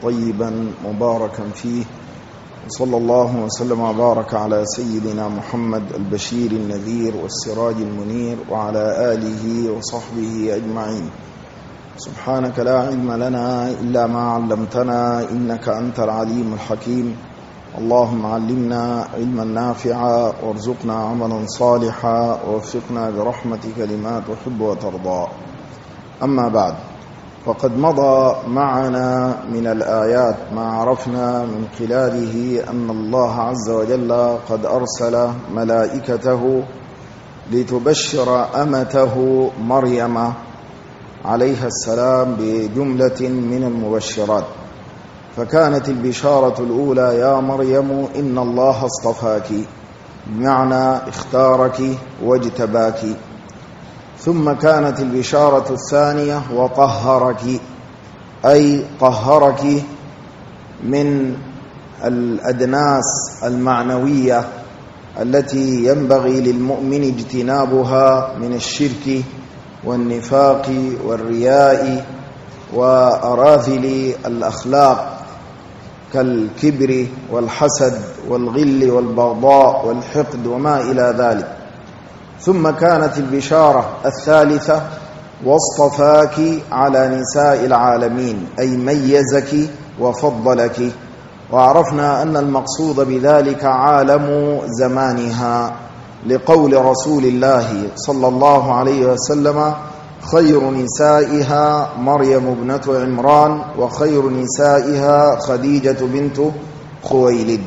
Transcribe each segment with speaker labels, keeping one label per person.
Speaker 1: طيبا مباركا فيه، وصلى الله وسلم وبارك على سيدنا محمد البشير النذير والسراج المنير وعلى آله وصحبه أجمعين. سبحانك لا علم لنا إلا ما علمتنا إنك أنت العليم الحكيم. اللهم علمنا علما نافعا وارزقنا عملا صالحا ووفقنا برحمتك لما تحب وترضى. أما بعد، فقد مضى معنا من الآيات ما عرفنا من خلاله أن الله عز وجل قد أرسل ملائكته لتبشر أمته مريم عليها السلام بجملة من المبشرات. فكانت البشارة الأولى: يا مريم إن الله اصطفاك، بمعنى اختارك واجتباك. ثم كانت البشارة الثانية: وطهرك، أي طهرك من الأدناس المعنوية التي ينبغي للمؤمن اجتنابها من الشرك والنفاق والرياء وأراذل الأخلاق كالكبر والحسد والغل والبغضاء والحقد وما إلى ذلك. ثم كانت البشارة الثالثة: واصطفاك على نساء العالمين، أي ميزك وفضلك. وعرفنا أن المقصود بذلك عالم زمانها، لقول رسول الله صلى الله عليه وسلم: خير نسائها مريم ابنة عمران، وخير نسائها خديجة بنت خويلد.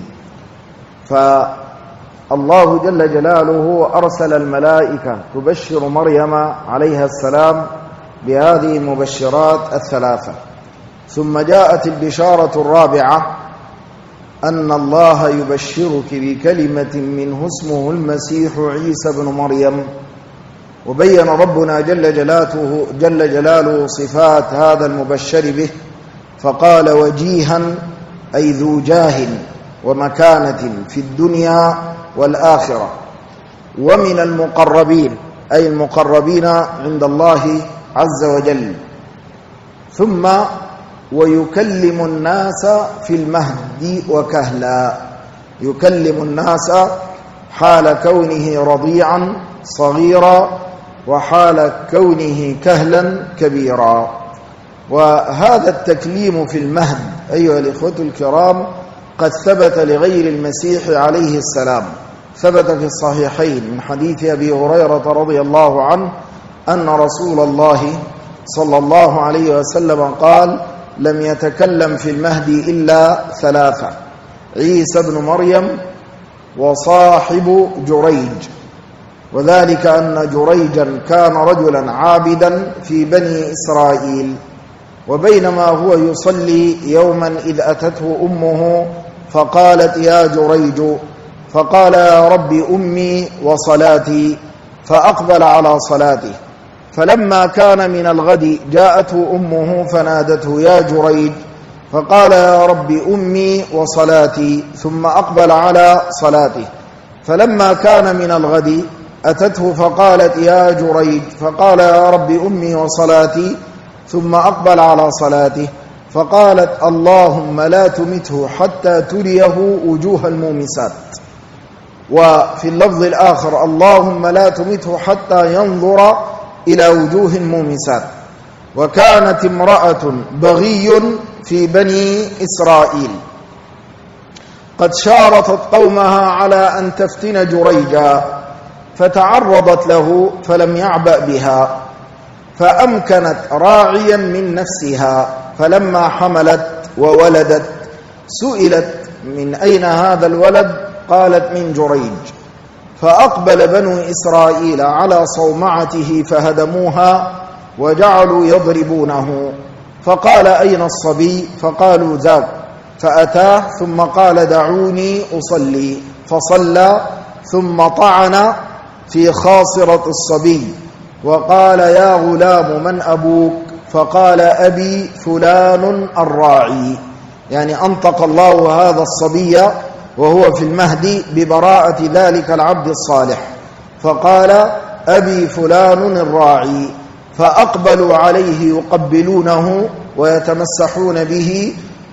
Speaker 1: فالله جل جلاله أرسل الملائكة تبشر مريم عليها السلام بهذه المبشرات الثلاثة. ثم جاءت البشارة الرابعة: أن الله يبشرك بكلمة منه اسمه المسيح عيسى بن مريم. وبين ربنا جل جلاله صفات هذا المبشر به، فقال: وجيها، أي ذو جاه ومكانة في الدنيا والآخرة، ومن المقربين، أي المقربين عند الله عز وجل. ثم ويكلم الناس في المهد وكهلا، يكلم الناس حال كونه رضيعا صغيرا وحال كونه كهلا كبيرا. وهذا التكليم في المهد أيها الإخوة الكرام قد ثبت لغير المسيح عليه السلام. ثبت في الصحيحين من حديث أبي هريرة رضي الله عنه أن رسول الله صلى الله عليه وسلم قال: لم يتكلم في المهد إلا ثلاثة: عيسى بن مريم وصاحب جريج. وذلك أن جريجا كان رجلا عابدا في بني إسرائيل، وبينما هو يصلي يوما إذ أتته أمه فقالت: يا جريج، فقال: يا رب أمي وصلاتي، فأقبل على صلاته. فلما كان من الغد جاءته أمه فنادته: يا جريج، فقال: يا رب أمي وصلاتي، ثم أقبل على صلاته. فلما كان من الغد أتته فقالت: يا جريج، فقال: يا رب أمي وصلاتي، ثم أقبل على صلاته. فقالت: اللهم لا تمته حتى تريه وجوه المومسات. وفي اللفظ الآخر: اللهم لا تمته حتى ينظر إلى وجوه المومسات. وكانت امرأة بغي في بني إسرائيل قد شارطت قومها على أن تفتن جريجا، فتعرضت له فلم يعبأ بها، فأمكنت راعيا من نفسها. فلما حملت وولدت سئلت: من أين هذا الولد؟ قالت: من جريج. فأقبل بنو إسرائيل على صومعته فهدموها وجعلوا يضربونه. فقال: أين الصبي؟ فقالوا: ذاك. فأتاه ثم قال: دعوني أصلي. فصلى ثم طعن في خاصرة الصبي وقال: يا غلام من أبوك؟ فقال: أبي فلان الراعي. يعني أنطق الله هذا الصبي وهو في المهد ببراءة ذلك العبد الصالح، فقال: أبي فلان الراعي. فأقبلوا عليه يقبلونه ويتمسحون به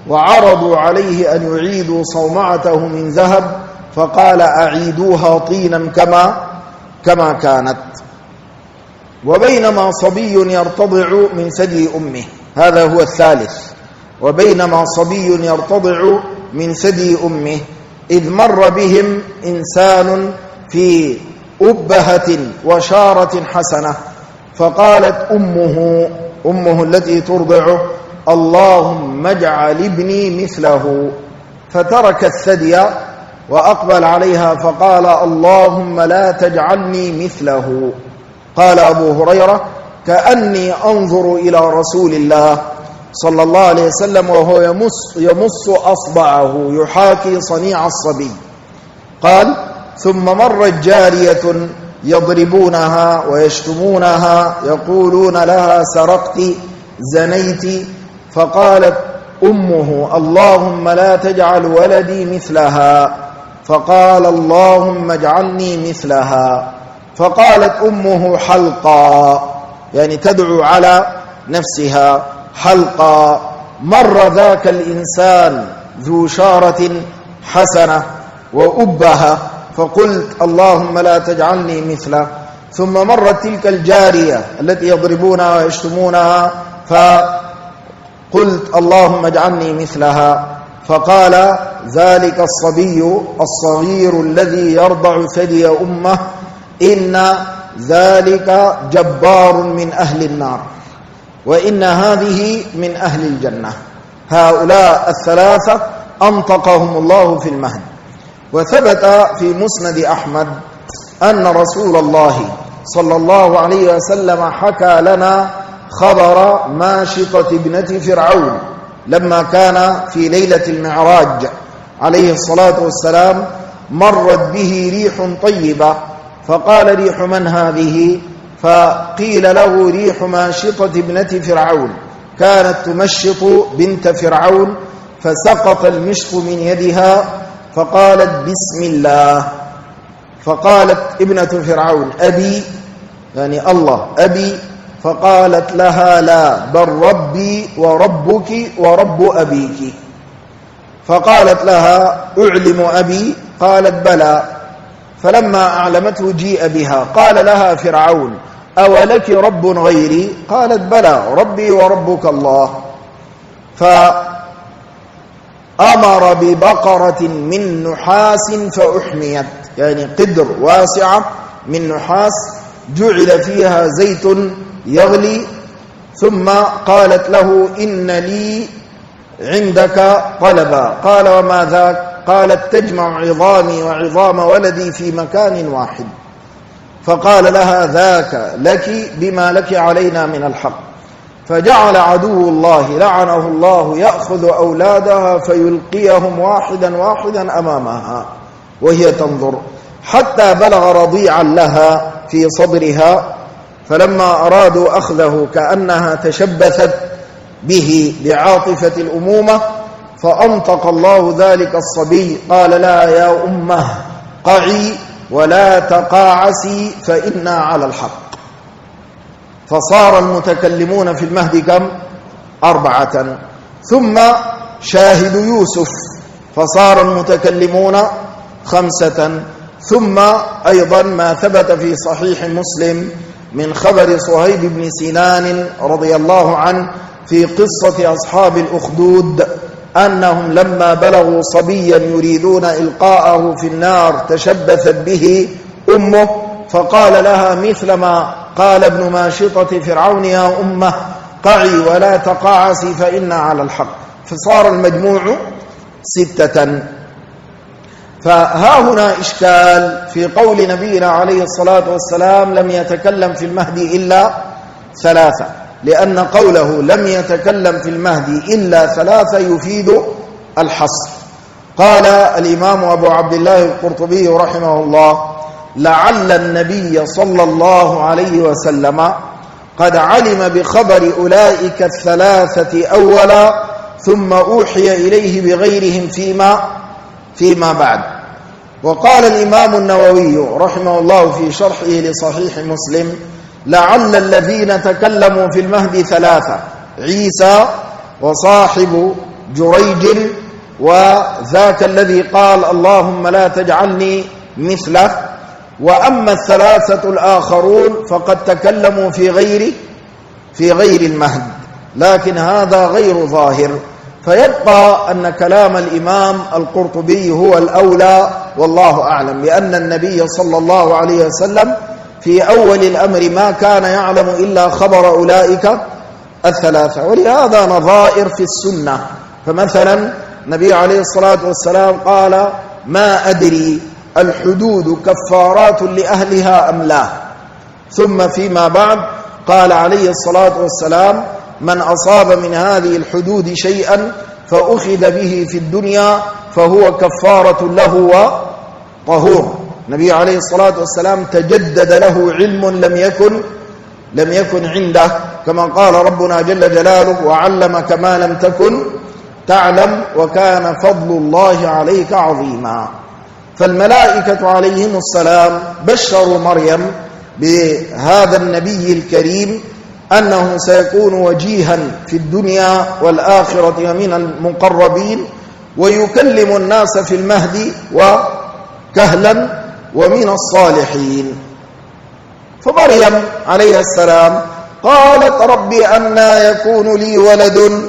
Speaker 1: وعرضوا عليه أن يعيدوا صومعته من ذهب فقال أعيدوها طينا كما كانت. وبينما صبي يرتضع من ثدي أمه، هذا هو الثالث، وبينما صبي يرتضع من ثدي أمه إذ مر بهم إنسان في أبهة وشارة حسنة، فقالت أمه التي ترضعه اللهم اجعل ابني مثله، فترك الثدي وأقبل عليها فقال اللهم لا تجعلني مثله. قال أبو هريرة كأني أنظر إلى رسول الله صلى الله عليه وسلم وهو يمص أصبعه يحاكي صنيع الصبي. قال ثم مرت جارية يضربونها ويشتمونها يقولون لها سرقت زنيت، فقالت أمه اللهم لا تجعل ولدي مثلها، فقال اللهم اجعلني مثلها. فقالت أمه حلقا، يعني تدعو على نفسها حلقا. مر ذاك الإنسان ذو شارة حسنة وأبها فقلت اللهم لا تجعلني مثله. ثم مرت تلك الجارية التي يضربونها ويشتمونها فقلت اللهم اجعلني مثلها. فقال ذلك الصبي الصغير الذي يرضع ثدي أمه إن ذلك جبار من أهل النار وإن هذه من أهل الجنة. هؤلاء الثلاثة أنطقهم الله في المهد. وثبت في مسند أحمد أن رسول الله صلى الله عليه وسلم حكى لنا خبر ماشطة ابنة فرعون لما كان في ليلة المعراج عليه الصلاة والسلام، مرت به ريح طيبة فقال ريح من هذه؟ فقيل له ريح ماشطة ابنة فرعون، كانت تمشط بنت فرعون فسقط المشط من يدها فقالت بسم الله. فقالت ابنة فرعون أبي، يعني الله أبي، فقالت لها لا بل ربي وربك ورب أبيك. فقالت لها أعلم أبي؟ قالت بلى. فلما أعلمته جيء بها قال لها فرعون أولك رب غيري؟ قالت بلى ربي وربك الله. فأمر ببقرة من نحاس فأحميت، يعني قدر واسعة من نحاس جعل فيها زيت يغلي. ثم قالت له إن لي عندك طلبا. قال وما ذاك؟ قالت تجمع عظامي وعظام ولدي في مكان واحد. فقال لها ذاك لك بما لك علينا من الحق. فجعل عدو الله لعنه الله يأخذ أولادها فيلقيهم واحدا واحدا أمامها وهي تنظر حتى بلغ رضيعا لها في صدرها، فلما أرادوا أخذه كأنها تشبثت به بعاطفة الأمومة فأنطق الله ذلك الصبي قال لا يا أمه قعي ولا تقاعسي فإنا على الحق. فصار المتكلمون في المهد كم؟ 4. ثم شاهد يوسف فصار المتكلمون 5. ثم أيضا ما ثبت في صحيح مسلم من خبر صهيب بن سنان رضي الله عنه في قصة أصحاب الأخدود أنهم لما بلغوا صبيا يريدون إلقاءه في النار تشبثت به أمه فقال لها مثل ما قال ابن ماشطة فرعون يا أمه قعي ولا تقاعسي فإنا على الحق. فصار المجموع 6. فها هنا إشكال في قول نبينا عليه الصلاة والسلام لم يتكلم في المهد إلا 3، لأن قوله لم يتكلم في المهد إلا 3 يفيد الحصر. قال الإمام أبو عبد الله القرطبي رحمه الله لعل النبي صلى الله عليه وسلم قد علم بخبر أولئك 3 أولا ثم أوحي إليه بغيرهم فيما بعد. وقال الإمام النووي رحمه الله في شرحه لصحيح مسلم لعل الذين تكلموا في المهد 3 عيسى وصاحب جريج، وذاك الذي قال اللهم لا تجعلني مثله. وأما الثلاثة الآخرون فقد تكلموا في غير المهد، لكن هذا غير ظاهر. فيبقى أن كلام الإمام القرطبي هو الأولى والله أعلم، لأن النبي صلى الله عليه وسلم في أول الأمر ما كان يعلم إلا خبر أولئك الثلاثة، ولهذا نظائر في السنة. فمثلا النبي عليه الصلاة والسلام قال ما أدري الحدود كفارات لأهلها أم لا، ثم فيما بعد قال عليه الصلاة والسلام من أصاب من هذه الحدود شيئا فأخذ به في الدنيا فهو كفارة له وطهور. النبي عليه الصلاة والسلام تجدد له علم لم يكن عنده، كما قال ربنا جل جلاله وعلمك ما لم تكن تعلم وكان فضل الله عليك عظيما. فالملائكة عليهم السلام بشروا مريم بهذا النبي الكريم أنه سيكون وجيها في الدنيا والآخرة ومن المقربين، ويكلم الناس في المهد وكهلا ومن الصالحين. فمريم عليه السلام قالت ربي أنى يكون لي ولد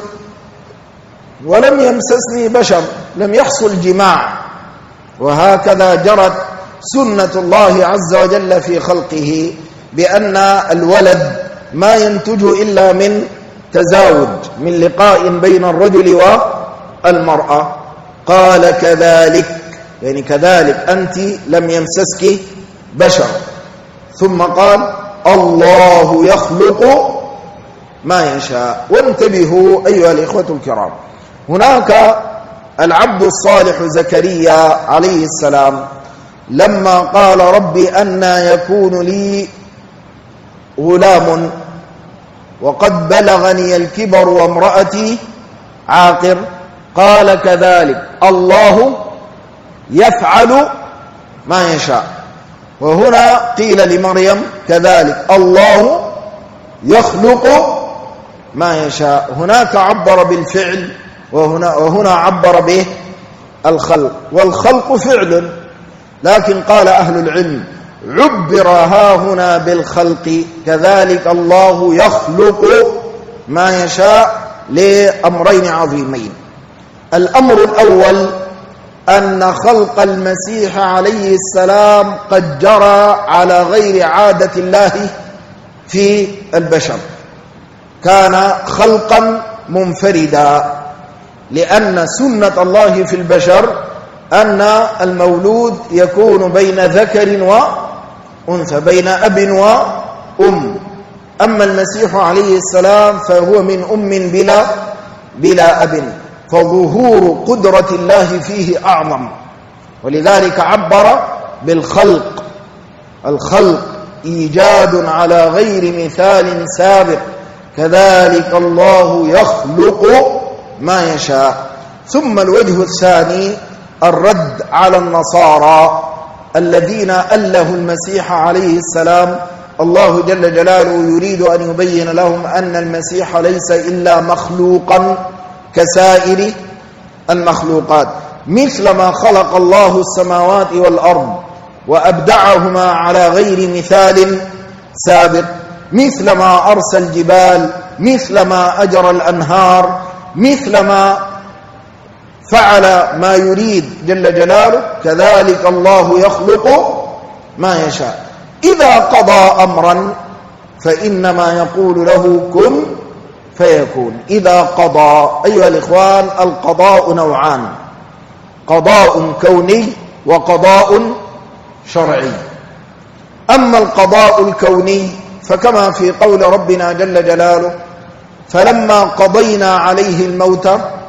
Speaker 1: ولم يمسسني بشر، لم يحصل جماع. وهكذا جرت سنة الله عز وجل في خلقه، بأن الولد ما ينتج إلا من تزاوج، من لقاء بين الرجل والمرأة. قال كذلك، يعني كذلك أنت لم يمسسك بشر. ثم قال الله يخلق ما يشاء. وانتبهوا أيها الإخوة الكرام، هناك العبد الصالح زكريا عليه السلام لما قال ربي أنى يكون لي غلام وقد بلغني الكبر وامرأتي عاقر، قال كذلك الله يفعل ما يشاء. وهنا قيل لمريم كذلك الله يخلق ما يشاء. هناك عبر بالفعل وهنا عبر به الخلق، والخلق فعل، لكن قال أهل العلم عبر هنا بالخلق، كذلك الله يخلق ما يشاء لأمرين عظيمين. الأمر الأول أن خلق المسيح عليه السلام قد جرى على غير عادة الله في البشر، كان خلقا منفردا، لأن سنة الله في البشر أن المولود يكون بين ذكر وأنثى، بين أب وأم. أما المسيح عليه السلام فهو من أم بلا أب، فظهور قدرة الله فيه أعظم، ولذلك عبر بالخلق. الخلق إيجاد على غير مثال سابق، كذلك الله يخلق ما يشاء. ثم الوجه الثاني الرد على النصارى الذين ألهوا المسيح عليه السلام. الله جل جلاله يريد أن يبين لهم أن المسيح ليس إلا مخلوقا كسائر المخلوقات، مثلما خلق الله السماوات والأرض وأبدعهما على غير مثال سابق، مثلما أرسى الجبال، مثلما أجرى الأنهار، مثلما فعل ما يريد جل جلاله، كذلك الله يخلق ما يشاء. إذا قضى أمرا فإنما يقول له كن فيكون. إذا قضى، أيها الإخوان، القضاء نوعان: قضاء كوني وقضاء شرعي. أما القضاء الكوني فكما في قول ربنا جل جلاله فلما قضينا عليه الموت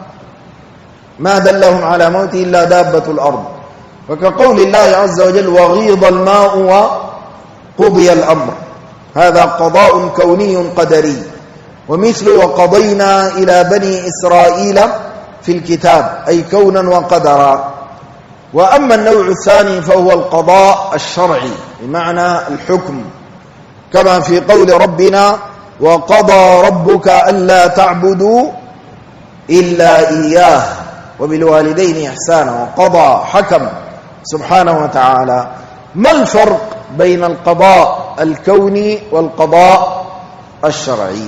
Speaker 1: ما دلهم على موته إلا دابة الأرض، وكقول الله عز وجل وغيض الماء وقضي الأمر، هذا قضاء كوني قدري. ومثل وقضينا إلى بني إسرائيل في الكتاب، أي كونا وقدرا. وأما النوع الثاني فهو القضاء الشرعي بمعنى الحكم، كما في قول ربنا وقضى ربك ألا تعبدوا إلا إياه وبالوالدين إحسانا، وقضى حكم سبحانه وتعالى. ما الفرق بين القضاء الكوني والقضاء الشرعي؟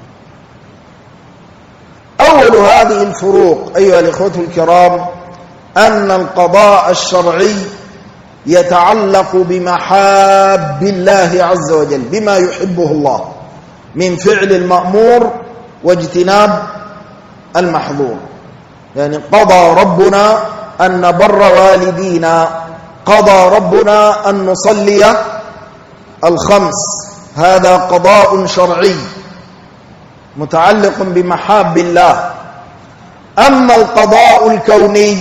Speaker 1: أول هذه الفروق أيها الإخوة الكرام أن القضاء الشرعي يتعلق بمحاب الله عز وجل، بما يحبه الله من فعل المأمور واجتناب المحظور. يعني قضى ربنا أن نبر والدينا، قضى ربنا أن نصلي الخمس، هذا قضاء شرعي متعلق بمحاب الله. أما القضاء الكوني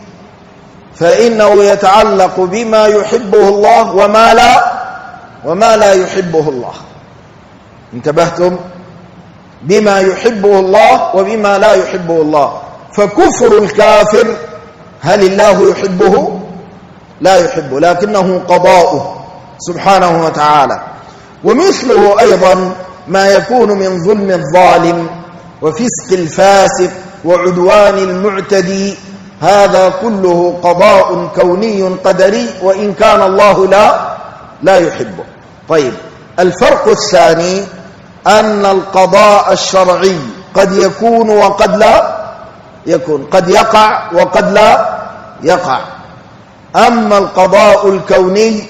Speaker 1: فإنه يتعلق بما يحبه الله وما لا يحبه الله. انتبهتم؟ بما يحبه الله وبما لا يحبه الله. فكفر الكافر هل الله يحبه؟ لا يحبه، لكنه قضاؤه سبحانه وتعالى. ومثله أيضا ما يكون من ظلم الظالم وفسق الفاسق وعدوان المعتدي، هذا كله قضاء كوني قدري وإن كان الله لا يحبه. طيب، الفرق الثاني أن القضاء الشرعي قد يكون وقد لا يكون، قد يقع وقد لا يقع. أما القضاء الكوني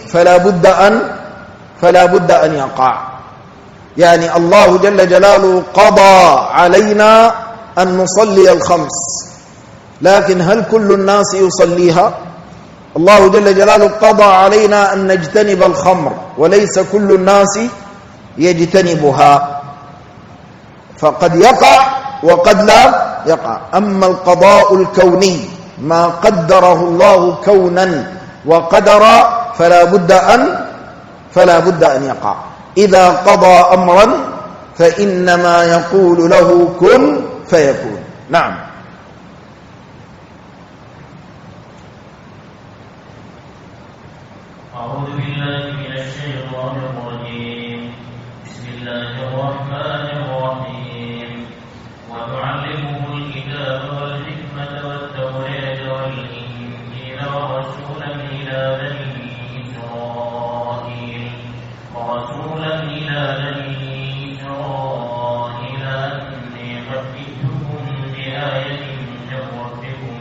Speaker 1: فلا بد أن يقع. يعني الله جل جلاله قضى علينا أن نصلي الخمس، لكن هل كل الناس يصليها؟ الله جل جلاله قضى علينا أن نجتنب الخمر، وليس كل الناس يجتنبها، فقد يقع وقد لا يقع. أما القضاء الكوني ما قدره الله كونا وقدرا فلا بد أن يقع. إذا قضى أمرا فإنما يقول له كن فيكون. نعم.
Speaker 2: أعوذ بالله من الشيطان الرجيم. بسم الله الرحمن الرحيم. وتعلمه الكتاب والحكمة والتوراة والإنجيل ورسولا إلى بني أني قد جئتكم بآية من ربكم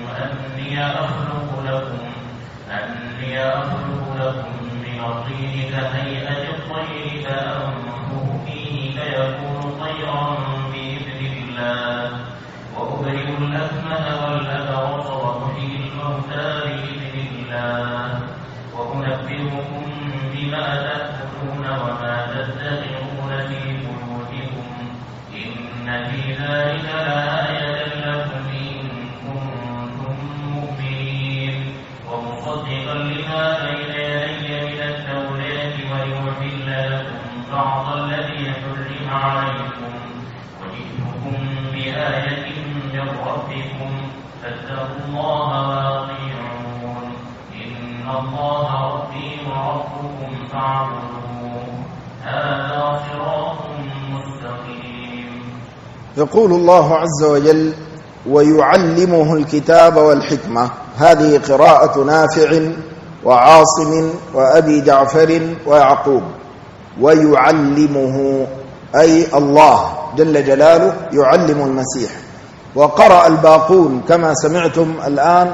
Speaker 2: أني أخلق لكم من الطين كهيئة الطير فأنفخ فيه فيكون طيرا بإذن الله، وأبرئ الأكمه والأبرص وأحيي الموتى بإذن الله، وأنبئكم بما تأكلون وما تدخرون في بيوتكم، إن في ذلك لآية لكم إن كنتم مؤمنين، ومصدقا لما بين يدي من التوراة ولأحل لكم بعض الذي حرم عليكم، وجئتكم بآية من ربكم فاتقوا الله وأطيعون، إن الله ربي وربكم فاعبدوه، هذا صراط مستقيم.
Speaker 1: يقول الله عز وجل: ويعلمه الكتاب والحكمة. هذه قراءة نافع وعاصم وأبي جعفر ويعقوب. ويعلمه أي الله جل جلاله يعلم المسيح. وقرأ الباقون كما سمعتم الآن: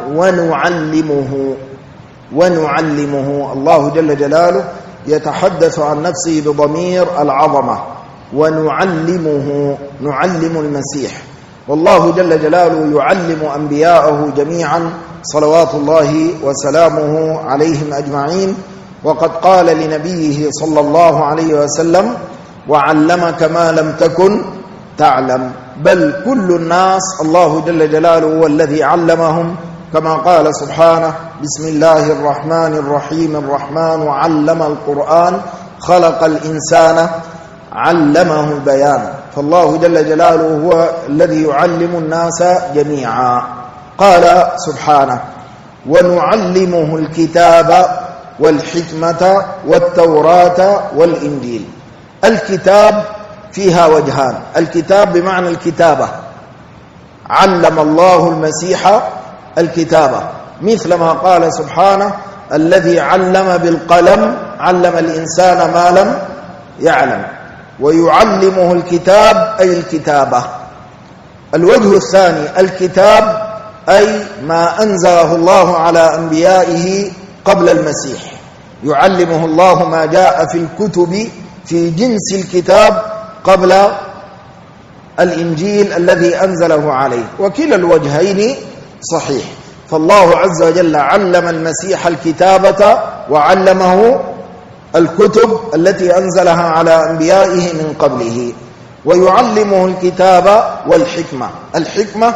Speaker 1: ونعلمه. الله جل جلاله يتحدث عن نفسه بضمير العظمة. ونعلم المسيح. والله جل جلاله يعلم أنبياءه جميعا صلوات الله وسلامه عليهم أجمعين. وقد قال لنبيه صلى الله عليه وسلم: وعلمك ما لم تكن تعلم. بل كل الناس الله جل جلاله هو الذي علمهم، كما قال سبحانه: بسم الله الرحمن الرحيم. الرحمن علم القرآن خلق الإنسان علمه البيان. فالله جل جلاله هو الذي يعلم الناس جميعا. قال سبحانه: ونعلمه الكتاب والحكمة والتوراة والإنجيل. الكتاب فيها وجهان: الكتاب بمعنى الكتابة علم الله المسيح الكتابة، مثل ما قال سبحانه الذي علم بالقلم علم الإنسان ما لم يعلم، ويعلمه الكتاب أي الكتابة. الوجه الثاني الكتاب أي ما أنزله الله على أنبيائه قبل المسيح، يعلمه الله ما جاء في الكتب في جنس الكتاب قبل الإنجيل الذي أنزله عليه، وكلا الوجهين صحيح. فالله عز وجل علم المسيح الكتابة وعلمه الكتب التي أنزلها على أنبيائه من قبله، ويعلمه الكتاب والحكمة. الحكمة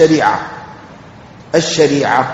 Speaker 1: الشريعة.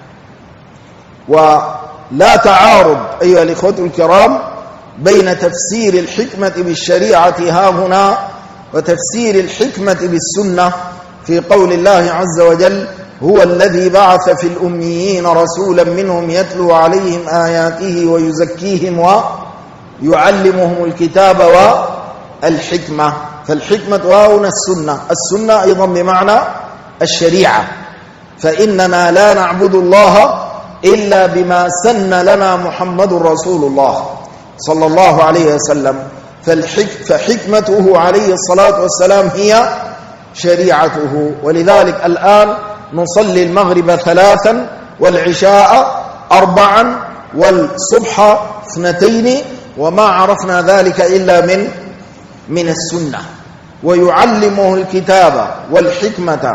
Speaker 1: ولا تعارض أيها الإخوة الكرام بين تفسير الحكمة بالشريعة هاهنا وتفسير الحكمة بالسنة في قول الله عز وجل هو الذي بعث في الأميين رسولا منهم يتلو عليهم آياته ويزكيهم ويعلمهم الكتاب والحكمة. فالحكمة هنا السنة أيضا بمعنى الشريعة، فإننا لا نعبد الله إلا بما سن لنا محمد رسول الله صلى الله عليه وسلم. فحكمته عليه الصلاة والسلام هي شريعته. ولذلك الآن نصلي المغرب 3 والعشاء 4 والصبح 2، وما عرفنا ذلك إلا من السنة. ويعلمه الكتاب والحكمة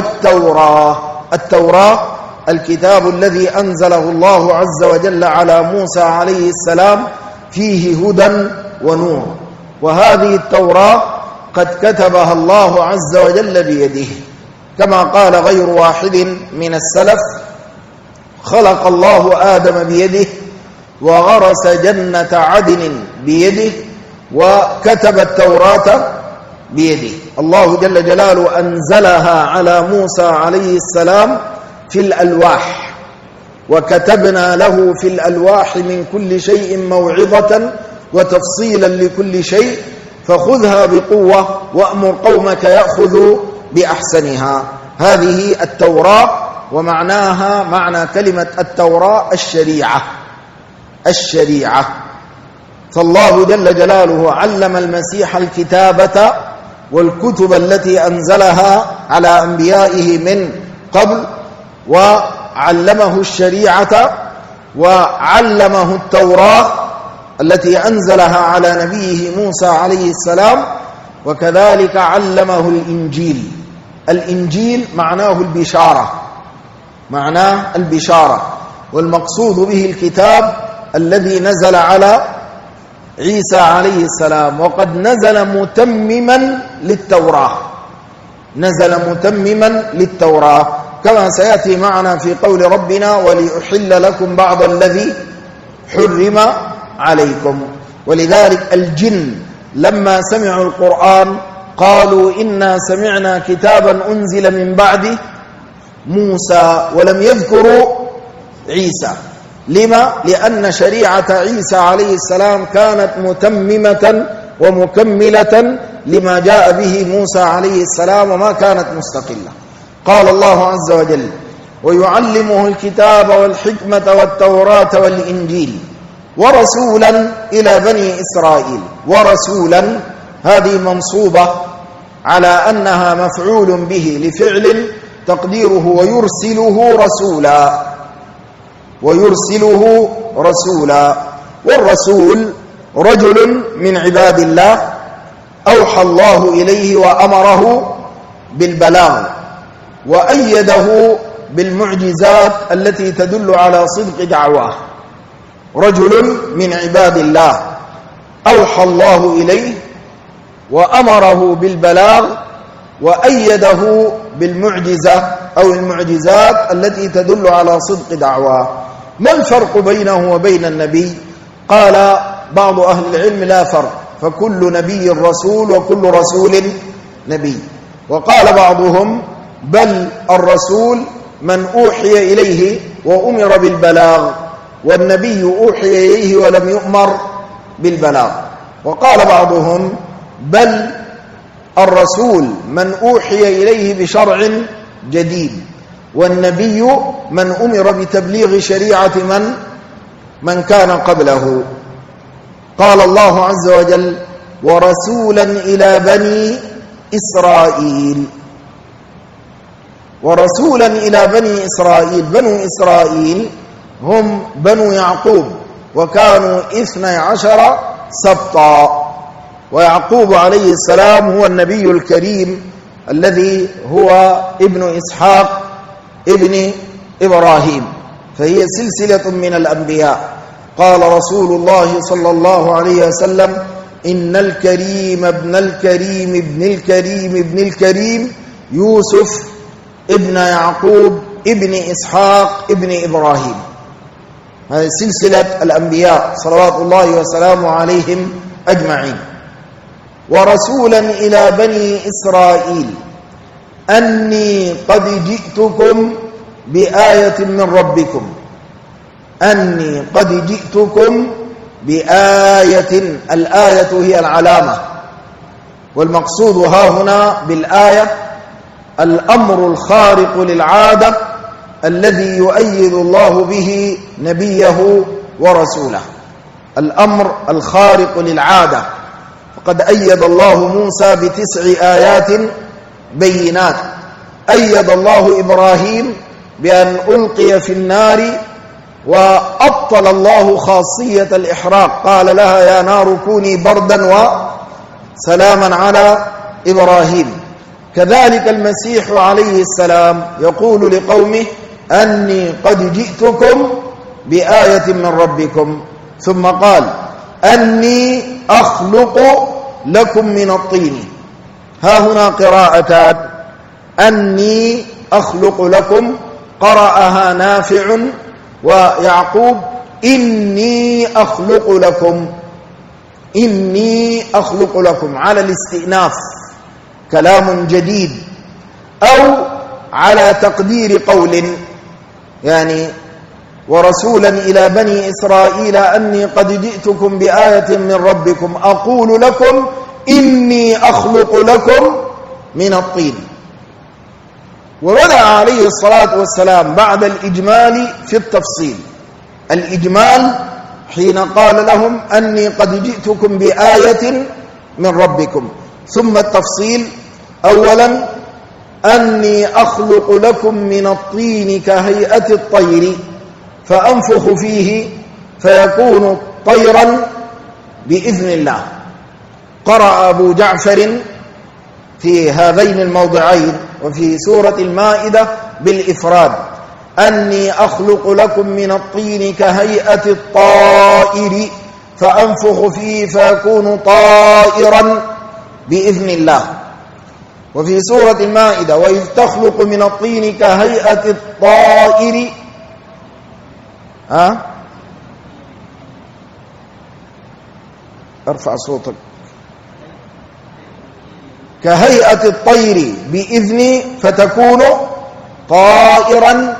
Speaker 1: التوراة الكتاب الذي أنزله الله عز وجل على موسى عليه السلام فيه هدى ونور، وهذه التوراة قد كتبها الله عز وجل بيده، كما قال غير واحد من السلف خلق الله آدم بيده وغرس جنة عدن بيده وكتب التوراة بيده. الله جل جلاله أنزلها على موسى عليه السلام في الألواح، وكتبنا له في الألواح من كل شيء موعظة وتفصيلا لكل شيء فخذها بقوة وأمر قومك يأخذوا بأحسنها. هذه التوراة، ومعناها معنى كلمة التوراة الشريعة. فالله جل جلاله علم المسيح الكتابة والكتب التي أنزلها على أنبيائه من قبل، وعلمه الشريعة، وعلمه التوراة التي أنزلها على نبيه موسى عليه السلام، وكذلك علمه الإنجيل معناه البشارة، والمقصود به الكتاب الذي نزل على عيسى عليه السلام، وقد نزل متمما للتوراة كما سيأتي معنا في قول ربنا وليحل لكم بعض الذي حرم عليكم. ولذلك الجن لما سمعوا القرآن قالوا إنا سمعنا كتابا أنزل من بعد موسى، ولم يذكروا عيسى. لما؟ لأن شريعة عيسى عليه السلام كانت متممة ومكملة لما جاء به موسى عليه السلام، وما كانت مستقلة. قال الله عز وجل ويعلمه الكتاب والحكمة والتوراة والإنجيل ورسولا إلى بني إسرائيل. ورسولا هذه منصوبة على أنها مفعول به لفعل تقديره ويرسله رسولا. والرسول رجل من عباد الله أوحى الله إليه وأمره بالبلاغ وأيده بالمعجزات التي تدل على صدق دعواه. رجل من عباد الله أوحى الله إليه وأمره بالبلاغ وأيده بالمعجزة أو المعجزات التي تدل على صدق دعواه. ما الفرق بينه وبين النبي؟ قال بعض أهل العلم لا فرق، فكل نبي رسول وكل رسول نبي. وقال بعضهم بل الرسول من أوحي إليه وأمر بالبلاغ، والنبي أوحي إليه ولم يؤمر بالبلاغ. وقال بعضهم بل الرسول من أوحي إليه بشرع جديد، والنبي من أمر بتبليغ شريعة من كان قبله. قال الله عز وجل: ورسولا إلى بني إسرائيل. ورسولا إلى بني إسرائيل. بنو إسرائيل هم بنو يعقوب، وكانوا 12 سبطا، ويعقوب عليه السلام هو النبي الكريم الذي هو ابن إسحاق ابن إبراهيم، فهي سلسلة من الأنبياء. قال رسول الله صلى الله عليه وسلم: إن الكريم ابن الكريم ابن الكريم ابن الكريم يوسف ابن يعقوب ابن إسحاق ابن إبراهيم. هذه سلسلة الأنبياء صلوات الله وسلامه عليهم أجمعين. ورسولا إلى بني إسرائيل أني قد جئتكم بآية من ربكم. أني قد جئتكم بآية. الآية هي العلامة، والمقصود ها هنا بالآية الأمر الخارق للعادة الذي يؤيد الله به نبيه ورسوله. الأمر الخارق للعادة، فقد أيد الله موسى ب9 آيات بينات. أيد الله إبراهيم بأن ألقي في النار، وأبطل الله خاصية الإحراق، قال لها: يا نار كوني بردا وسلاما على إبراهيم. كذلك المسيح عليه السلام يقول لقومه: أني قد جئتكم بآية من ربكم، ثم قال: أني أخلق لكم من الطين. ها هنا قراءتان: أني أخلق لكم، قرأها نافع ويعقوب: إني أخلق لكم. إني أخلق لكم على الاستئناف، كلام جديد، أو على تقدير قول، يعني ورسولا إلى بني إسرائيل أني قد جئتكم بآية من ربكم أقول لكم إني أخلق لكم من الطين. وبدأ عليه الصلاة والسلام بعد الإجمال في التفصيل. الإجمال حين قال لهم أني قد جئتكم بآية من ربكم، ثم التفصيل: أولا أني أخلق لكم من الطين كهيئة الطير فأنفخ فيه فيكون طيرا بإذن الله. قرأ أبو جعفر في هذين الموضعين وفي سورة المائدة بالإفراد: أني أخلق لكم من الطين كهيئة الطائر فأنفخ فيه فيكون طائرا بإذن الله. وفي سورة المائدة: وإذ تخلق من الطين كهيئة الطائر. ارفع صوتك. كهيئة الطير بإذني فتكون طائرا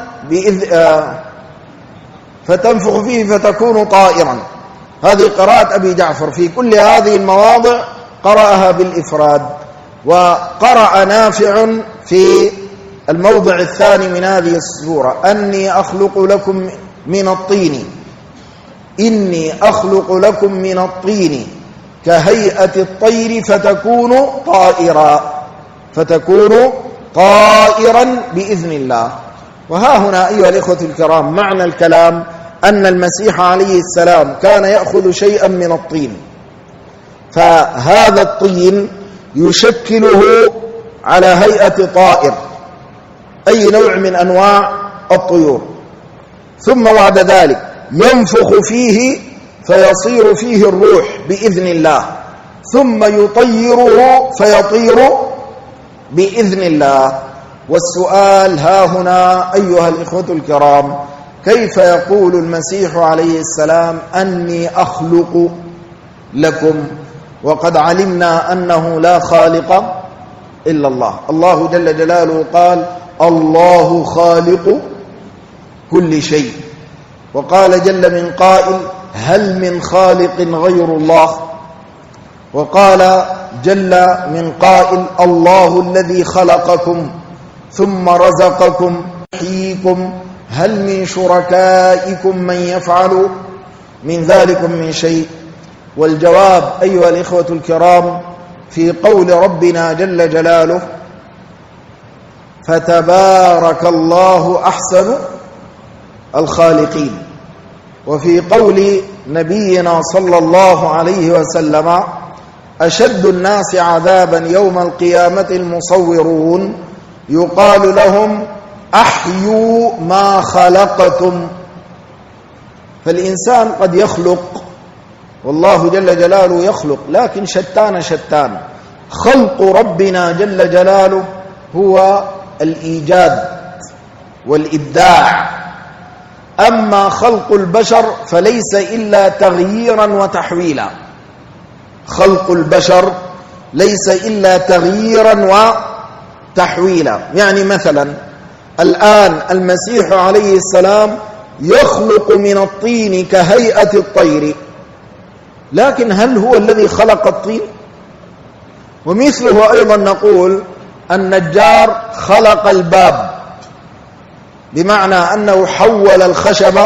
Speaker 1: فتنفخ فيه فتكون طائرا. هذه قراءة أبي جعفر. في كل هذه المواضع قرأها بالإفراد. وقرأ نافع في الموضع الثاني من هذه السورة: أني أخلق لكم من الطين. إني أخلق لكم من الطين كهيئة الطير فتكون طائرا بإذن الله. وها هنا أيها الإخوة الكرام معنى الكلام أن المسيح عليه السلام كان يأخذ شيئا من الطين، فهذا الطين يشكله على هيئة طائر، أي نوع من أنواع الطيور، ثم بعد ذلك ينفخ فيه فيصير فيه الروح بإذن الله، ثم يطيره فيطير بإذن الله. والسؤال ها هنا أيها الإخوة الكرام: كيف يقول المسيح عليه السلام أني أخلق لكم وقد علمنا أنه لا خالق إلا الله؟ الله جل جلاله قال: الله خالق كل شيء. وقال جل من قائل: هل من خالق غير الله؟ وقال جل من قائل: الله الذي خلقكم ثم رزقكم يحييكم هل من شركائكم من يفعل من ذلكم من شيء؟ والجواب أيها الإخوة الكرام في قول ربنا جل جلاله: فتبارك الله أحسن الخالقين. وفي قول نبينا صلى الله عليه وسلم: أشد الناس عذابا يوم القيامة المصورون يقال لهم أحيوا ما خلقتم. فالإنسان قد يخلق، والله جل جلاله يخلق، لكن شتان. خلق ربنا جل جلاله هو الإيجاد والإبداع، أما خلق البشر فليس إلا تغييرا وتحويلا. خلق البشر ليس إلا تغييرا وتحويلا. يعني مثلا الآن المسيح عليه السلام يخلق من الطين كهيئة الطير، لكن هل هو الذي خلق الطين؟ ومثله أيضا نقول النجار خلق الباب، بمعنى أنه حول الخشب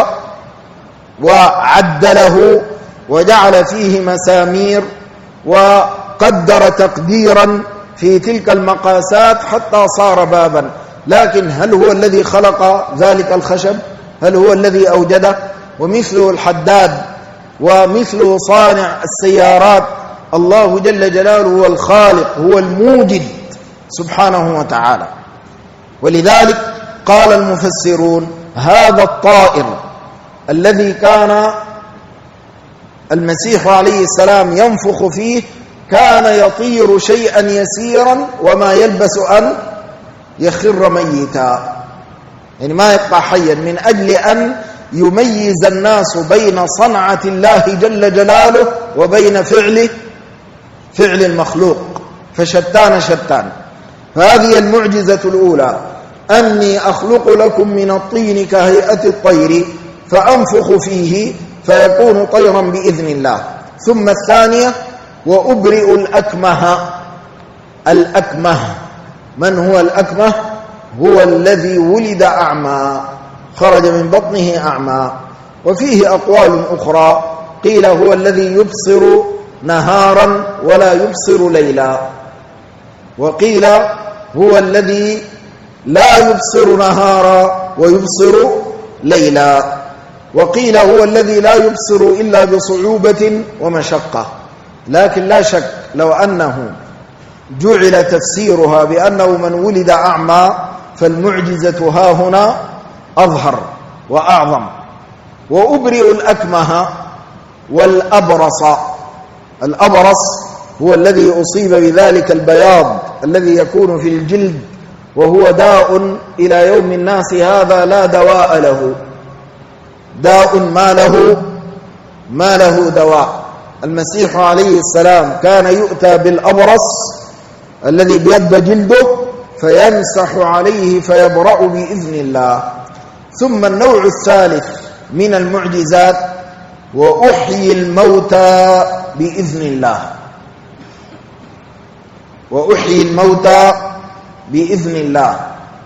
Speaker 1: وعدله وجعل فيه مسامير وقدر تقديرا في تلك المقاسات حتى صار بابا، لكن هل هو الذي خلق ذلك الخشب؟ هل هو الذي أوجده؟ ومثله الحداد ومثله صانع السيارات. الله جل جلاله هو الخالق، هو الموجد سبحانه وتعالى. ولذلك قال المفسرون: هذا الطائر الذي كان المسيح عليه السلام ينفخ فيه كان يطير شيئا يسيرا وما يلبس أن يخر ميتا، يعني ما يبقى حيا، من أجل أن يميز الناس بين صنعة الله جل جلاله وبين فعل المخلوق. فشتان. فهذه المعجزة الأولى: أني أخلق لكم من الطين كهيئة الطير فأنفخ فيه فيكون طيرا بإذن الله. ثم الثانية: وأبرئ الأكمه. من هو الأكمه؟ هو الذي ولد أعمى، خرج من بطنه أعمى. وفيه أقوال أخرى، قيل هو الذي يبصر نهارا ولا يبصر ليلا، وقيل هو الذي لا يبصر نهارا ويبصر ليلا، وقيل هو الذي لا يبصر إلا بصعوبة ومشقة. لكن لا شك لو أنه جعل تفسيرها بأنه من ولد أعمى فالمعجزة ها هنا أظهر وأعظم. وأبرئ الأكمه والأبرص. الأبرص هو الذي أصيب بذلك البياض الذي يكون في الجلد، وهو داء إلى يوم الناس هذا لا دواء له، داء ما له دواء. المسيح عليه السلام كان يؤتى بالأبرص الذي بيد جلده فيمسح عليه فيبرأ بإذن الله. ثم النوع الثالث من المعجزات: وأحيي الموتى بإذن الله. وأحيي الموتى بإذن الله.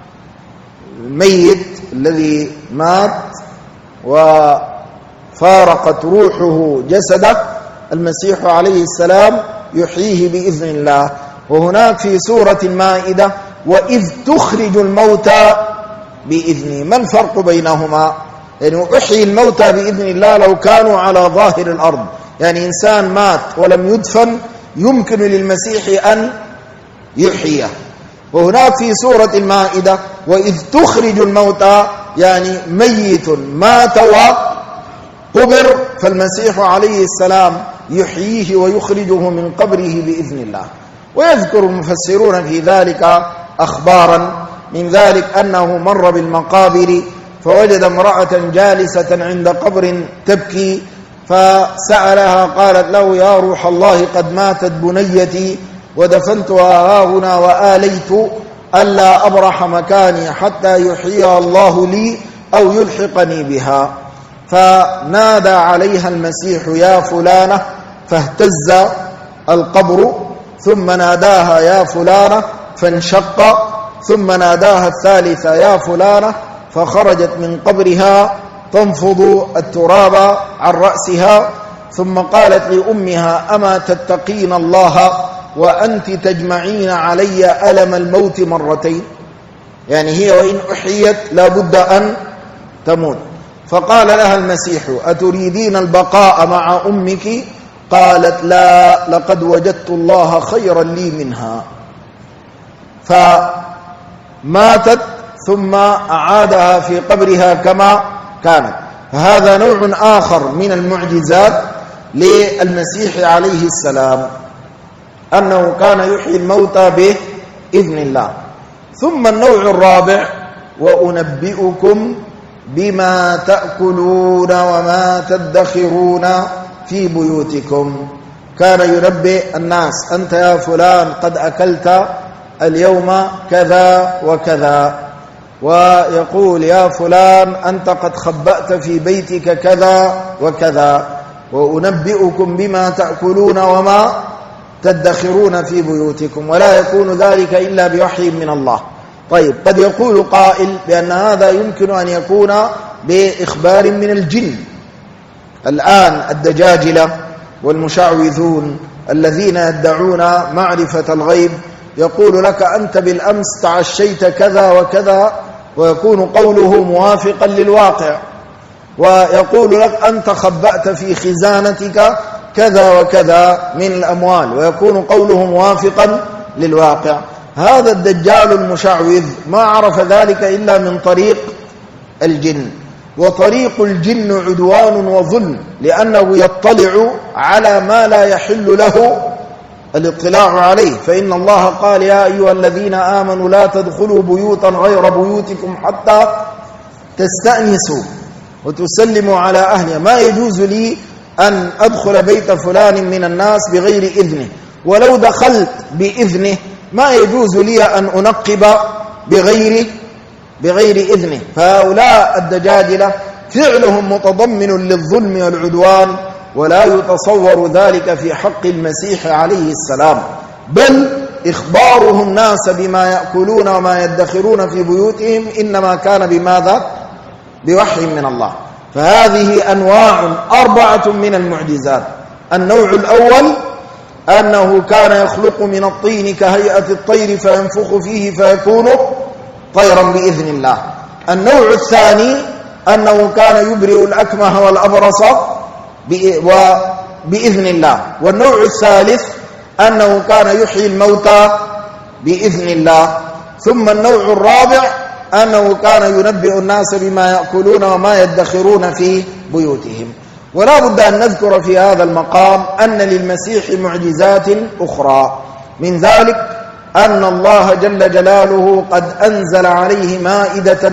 Speaker 1: الميت الذي مات وفارقت روحه جسده المسيح عليه السلام يحييه بإذن الله. وهناك في سورة المائدة: وإذ تخرج الموتى بإذني. ما الفرق بينهما؟ يعني أحيي الموتى بإذن الله لو كانوا على ظاهر الأرض، يعني إنسان مات ولم يدفن يمكن للمسيح أن يحييه. وهناك في سورة المائدة: وإذ تخرج الموتى، يعني ميت مات وقبر فالمسيح عليه السلام يحييه ويخرجه من قبره بإذن الله. ويذكر المفسرون في ذلك أخبارا، من ذلك أنه مر بالمقابر فوجد امرأة جالسة عند قبر تبكي، فسألها قالت له: يا روح الله قد ماتت بنيتي ودفنتها هاهنا وآليت ألا أبرح مكاني حتى يحييها الله لي أو يلحقني بها. فنادى عليها المسيح: يا فلانة، فاهتز القبر ثم ناداها يا فلانة فانشق، ثم ناداها الثالثة يا فلانة فخرجت من قبرها تنفض التراب عن رأسها، ثم قالت لأمها أما تتقين الله وأنت تجمعين علي ألم الموت مرتين؟ يعني هي وإن أحيت لابد أن تموت. فقال لها المسيح أتريدين البقاء مع أمك؟ قالت لا، لقد وجدت الله خيرا لي منها. فماتت ثم أعادها في قبرها كما كانت. فهذا نوع آخر من المعجزات للمسيح عليه السلام، أنه كان يحيي الموتى بإذن الله. ثم النوع الرابع وأنبئكم بما تأكلون وما تدخرون في بيوتكم. كان ينبئ الناس أنت يا فلان قد أكلت اليوم كذا وكذا، ويقول يا فلان أنت قد خبأت في بيتك كذا وكذا. وأنبئكم بما تأكلون وما تدخرون في بيوتكم، ولا يكون ذلك إلا بوحي من الله. طيب، قد يقول قائل بأن هذا يمكن أن يكون بإخبار من الجن. الآن الدجاجلة والمشعوذون الذين يدعون معرفة الغيب يقول لك أنت بالأمس تعشيت كذا وكذا، ويكون قوله موافقا للواقع، ويقول لك أنت خبأت في خزانتك كذا وكذا من الأموال، ويكون قوله موافقا للواقع. هذا الدجال المشعوذ ما عرف ذلك إلا من طريق الجن، وطريق الجن عدوان وظلم، لأنه يطلع على ما لا يحل له الاطلاع عليه. فإن الله قال يا أيها الذين آمنوا لا تدخلوا بيوتا غير بيوتكم حتى تستأنسوا وتسلموا على أهلها. ما يجوز لي أن أدخل بيت فلان من الناس بغير إذنه، ولو دخلت بإذنه ما يجوز لي أن أنقب بغير إذنه. فهؤلاء الدجاجلة فعلهم متضمن للظلم والعدوان، ولا يتصور ذلك في حق المسيح عليه السلام، بل إخباره الناس بما يأكلون وما يدخرون في بيوتهم إنما كان بماذا؟ بوحي من الله. فهذه أنواع 4 من المعجزات. النوع الأول أنه كان يخلق من الطين كهيئة الطير فينفخ فيه فيكون طيرا بإذن الله. النوع الثاني أنه كان يبرئ الأكمه والأبرص بإذن الله. والنوع الثالث أنه كان يحيي الموتى بإذن الله. ثم النوع الرابع أنه كان ينبئ الناس بما يأكلون وما يدخرون في بيوتهم. ولا بد أن نذكر في هذا المقام أن للمسيح معجزات أخرى، من ذلك أن الله جل جلاله قد أنزل عليه مائدة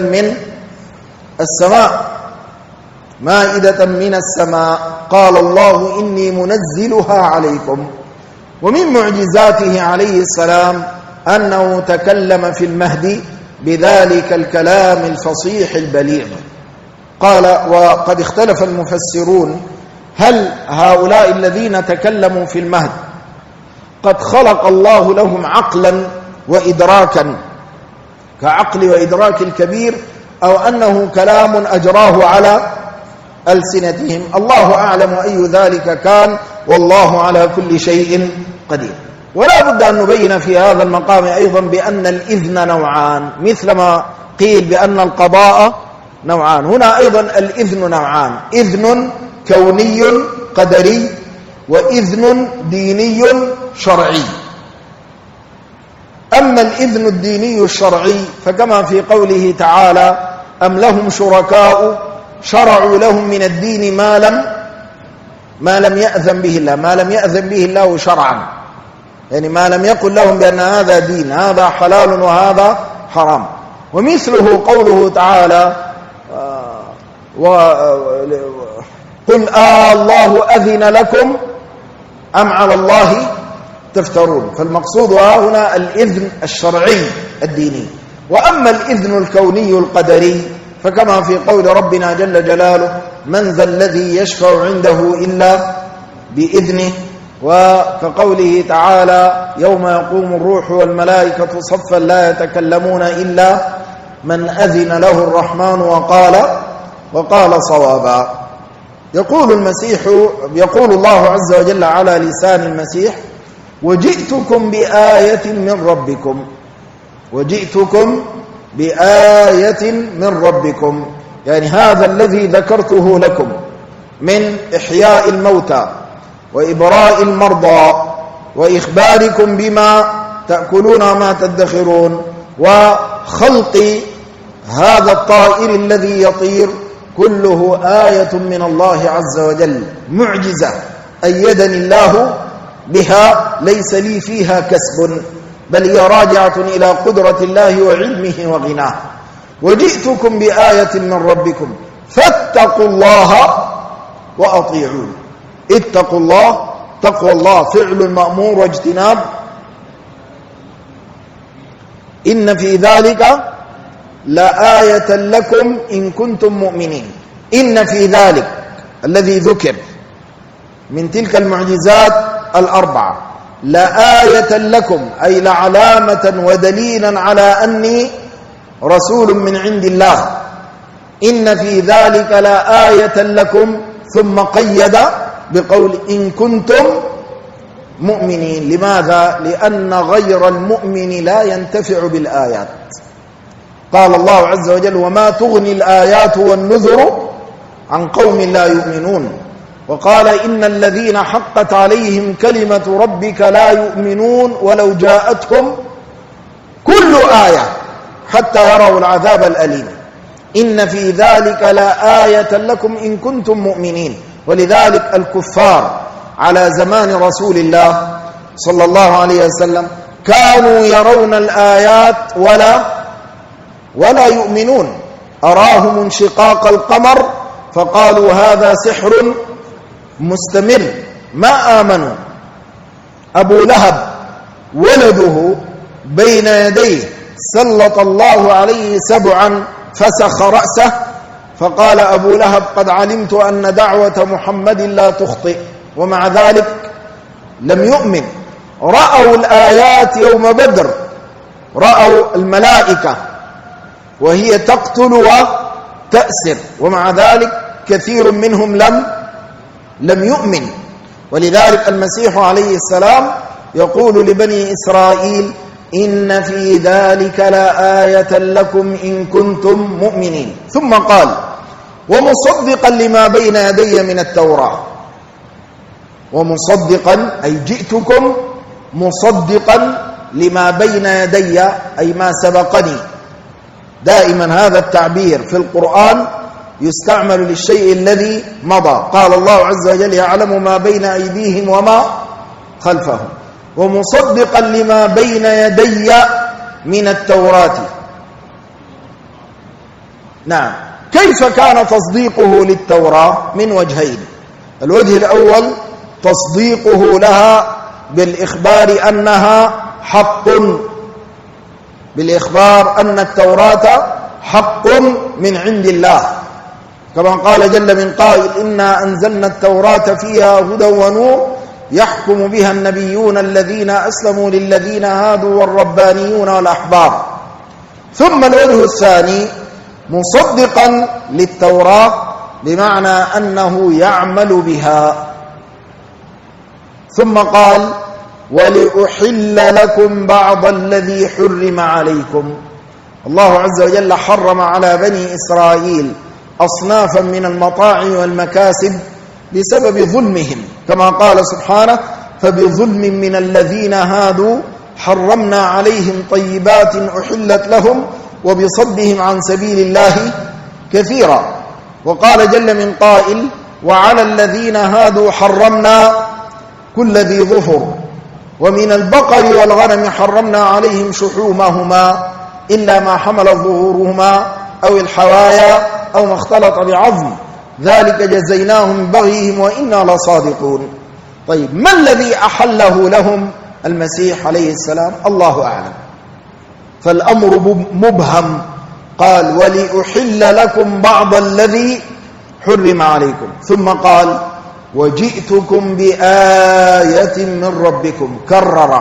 Speaker 1: من السماء، قال الله إني منزلها عليكم. ومن معجزاته عليه السلام أنه تكلم في المهد بذلك الكلام الفصيح البليغ. قال وقد اختلف المفسرون هل هؤلاء الذين تكلموا في المهد قد خلق الله لهم عقلا وإدراكا كعقل وإدراك الكبير، أو أنه كلام أجراه على ألسنتهم؟ الله أعلم أي ذلك كان، والله على كل شيء قدير. ولا بد أن نبين في هذا المقام أيضا بأن الإذن نوعان، مثلما قيل بأن القضاء نوعان، هنا أيضا الإذن نوعان: إذن كوني قدري، وإذن ديني شرعي. أما الإذن الديني الشرعي فكما في قوله تعالى: أم لهم شركاء شرعوا لهم من الدين ما لم يأذن به الله، ما لم يأذن به الله شرعا، يعني ما لم يقل لهم بأن هذا دين، هذا حلال وهذا حرام. ومثله قوله تعالى: قل الله أذن لكم أم على الله تفترون. فالمقصود هنا الإذن الشرعي الديني. وأما الإذن الكوني القدري فكما في قول ربنا جل جلاله: من ذا الذي يشفع عنده إلا بإذنه وكقوله تعالى يوم يقوم الروح والملائكة صفا لا يتكلمون إلا من أذن له الرحمن وقال صوابا. يقول الله عز وجل على لسان المسيح وجئتكم بآية من ربكم، وجئتكم بآية من ربكم، يعني هذا الذي ذكرته لكم من إحياء الموتى وإبراء المرضى وإخباركم بما تأكلون وما تدخرون وخلق هذا الطائر الذي يطير، كله آية من الله عز وجل، معجزة أيدني الله بها، ليس لي فيها كسب، بل هي راجعة إلى قدرة الله وعلمه وغناه. وجئتكم بآية من ربكم فاتقوا الله وأطيعون. اتقوا الله، تقوى الله فعل مأمور واجتناب. إن في ذلك لآية لكم إن كنتم مؤمنين. إن في ذلك الذي ذكر من تلك المعجزات الأربعة لآية لكم، أي لعلامة ودليلا على أني رسول من عند الله. إن في ذلك لآية لكم، ثم قيد بقول إن كنتم مؤمنين. لماذا؟ لأن غير المؤمن لا ينتفع بالآيات. قال الله عز وجل وما تغني الآيات والنذر عن قوم لا يؤمنون. وقال إن الذين حقت عليهم كلمة ربك لا يؤمنون ولو جاءتهم كل آية حتى يروا العذاب الأليم. إن في ذلك لآية لكم إن كنتم مؤمنين. ولذلك الكفار على زمان رسول الله صلى الله عليه وسلم كانوا يرون الآيات ولا يؤمنون. أراهم انشقاق القمر فقالوا هذا سحر مستمر، ما آمنوا. أبو لهب ولده بين يديه سلط الله عليه سبعا فسخ رأسه، فقال أبو لهب قد علمت أن دعوة محمد لا تخطئ، ومع ذلك لم يؤمن. رأوا الآيات يوم بدر، رأوا الملائكة وهي تقتل وتأسر، ومع ذلك كثير منهم لم يؤمن. ولذلك المسيح عليه السلام يقول لبني إسرائيل إن في ذلك لآية لكم إن كنتم مؤمنين. ثم قال ومصدقا لما بين يدي من التوراة. ومصدقا أي جئتكم مصدقا لما بين يدي، أي ما سبقني. دائما هذا التعبير في القرآن يستعمل للشيء الذي مضى. قال الله عز وجل يعلم ما بين أيديهم وما خلفهم. ومصدقا لما بين يدي من التوراة. نعم. كيف كان تصديقه للتوراة؟ من وجهين. الوجه الأول تصديقه لها بالإخبار أنها حق، بالإخبار أن التوراة حق من عند الله، كما قال جل من قائل إنا أنزلنا التوراة فيها هدى ونور يحكم بها النبيون الذين أسلموا للذين هادوا والربانيون والأحبار. ثم الوجه الثاني مصدقا للتوراة بمعنى أنه يعمل بها. ثم قال ولأحل لكم بعض الذي حرم عليكم. الله عز وجل حرم على بني إسرائيل أصنافا من المطاعم والمكاسب بسبب ظلمهم، كما قال سبحانه فبظلم من الذين هادوا حرمنا عليهم طيبات أحلت لهم وبصدهم عن سبيل الله كثيرا. وقال جل من قائل وعلى الذين هادوا حرمنا كل ذي ظفر ومن البقر والغنم حرمنا عليهم شحومهما إلا ما حمل ظهورهما أو الحوايا أو ما اختلط بعظم ذلك جزيناهم بغيهم وإنا لصادقون. طيب ما الذي أحله لهم المسيح عليه السلام؟ الله أعلم، فالأمر مبهم. قال ولأحل لكم بعض الذي حرم عليكم، ثم قال وجئتكم بآية من ربكم، كرر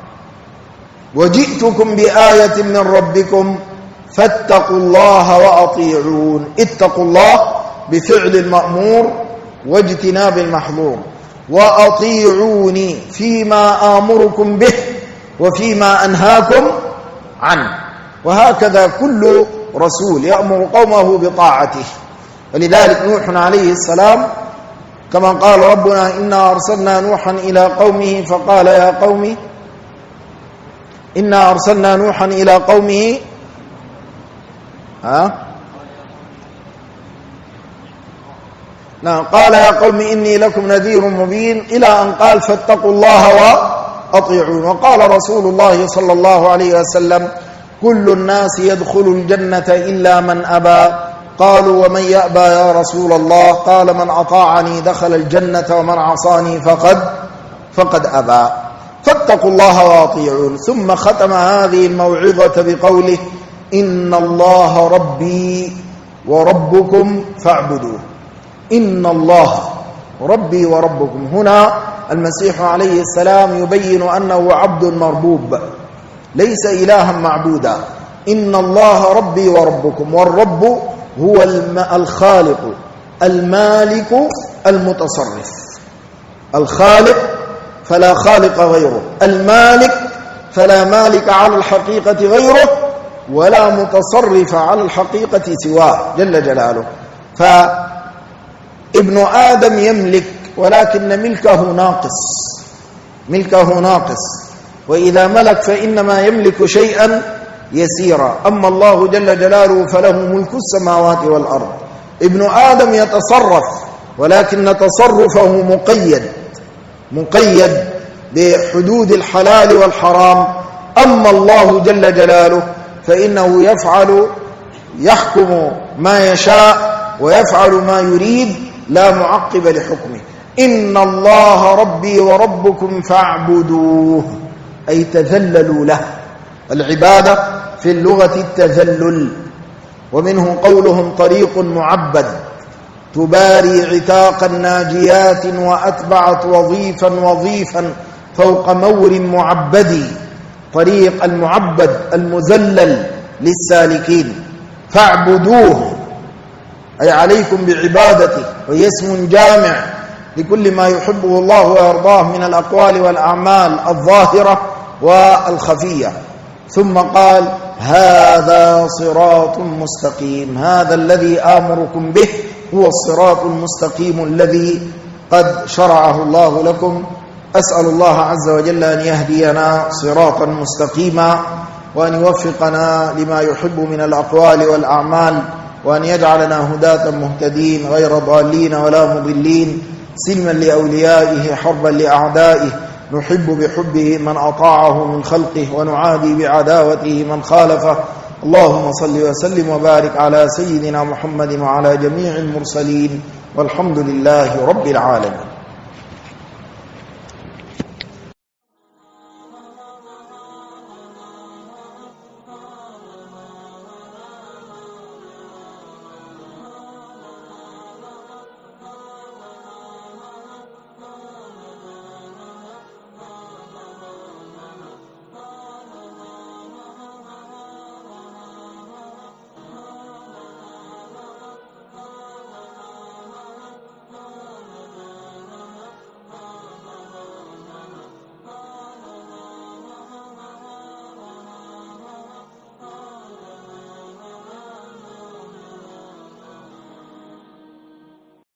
Speaker 1: وجئتكم بآية من ربكم فاتقوا الله وأطيعون. اتقوا الله بفعل المأمور واجتناب المحظور، وأطيعوني فيما آمركم به وفيما أنهاكم عنه. وهكذا كل رسول يأمر قومه بطاعته. ولذلك نوح عليه السلام كما قال ربنا إنا أرسلنا نوحا إلى قومه فقال يا قوم إنا أرسلنا نوحا إلى قومه قال يا قوم إني لكم نذير مبين، إلى أن قال فاتقوا الله وأطيعون. وقال رسول الله صلى الله عليه وسلم كل الناس يدخل الجنة إلا من أبى. قالوا ومن يأبى يا رسول الله؟ قال من أطاعني دخل الجنة ومن عصاني فقد أبى. فاتقوا الله وأطيعون. ثم ختم هذه الموعظة بقوله إن الله ربي وربكم فاعبدوه. إن الله ربي وربكم. هنا المسيح عليه السلام يبين أنه عبد مربوب ليس إلها معبودا. إن الله ربي وربكم. والرب هو الخالق المالك المتصرف. الخالق فلا خالق غيره، المالك فلا مالك على الحقيقة غيره، ولا متصرف على الحقيقة سواه جل جلاله. فابن آدم يملك ولكن ملكه ناقص، وإذا ملك فإنما يملك شيئا يسيرا. أما الله جل جلاله فله ملك السماوات والأرض. ابن آدم يتصرف ولكن تصرفه مقيد بحدود الحلال والحرام. أما الله جل جلاله فإنه يحكم ما يشاء ويفعل ما يريد لا معقب لحكمه. إن الله ربي وربكم فاعبدوه أي تذللوا له. العبادة في اللغة التذلل، ومنه قولهم طريق معبد تباري عتاق الناجيات وأتبعت وظيفا فوق مور معبد. طريق المعبد المذلل للسالكين. فاعبدوه أي عليكم بعبادته، وهي اسم جامع لكل ما يحبه الله ويرضاه من الأقوال والأعمال الظاهرة والخفية. ثم قال هذا صراط مستقيم. هذا الذي آمركم به هو الصراط المستقيم الذي قد شرعه الله لكم. أسأل الله عز وجل أن يهدينا صراطا مستقيما، وأن يوفقنا لما يحب من الأقوال والأعمال، وأن يجعلنا هداة مهتدين غير ضالين ولا مضلين، سلما لأوليائه حربا لأعدائه. نحب بحبه من أطاعه من خلقه، ونعادي بعداوته من خالفه. اللهم صل وسلم وبارك على سيدنا محمد وعلى جميع المرسلين، والحمد لله رب العالمين.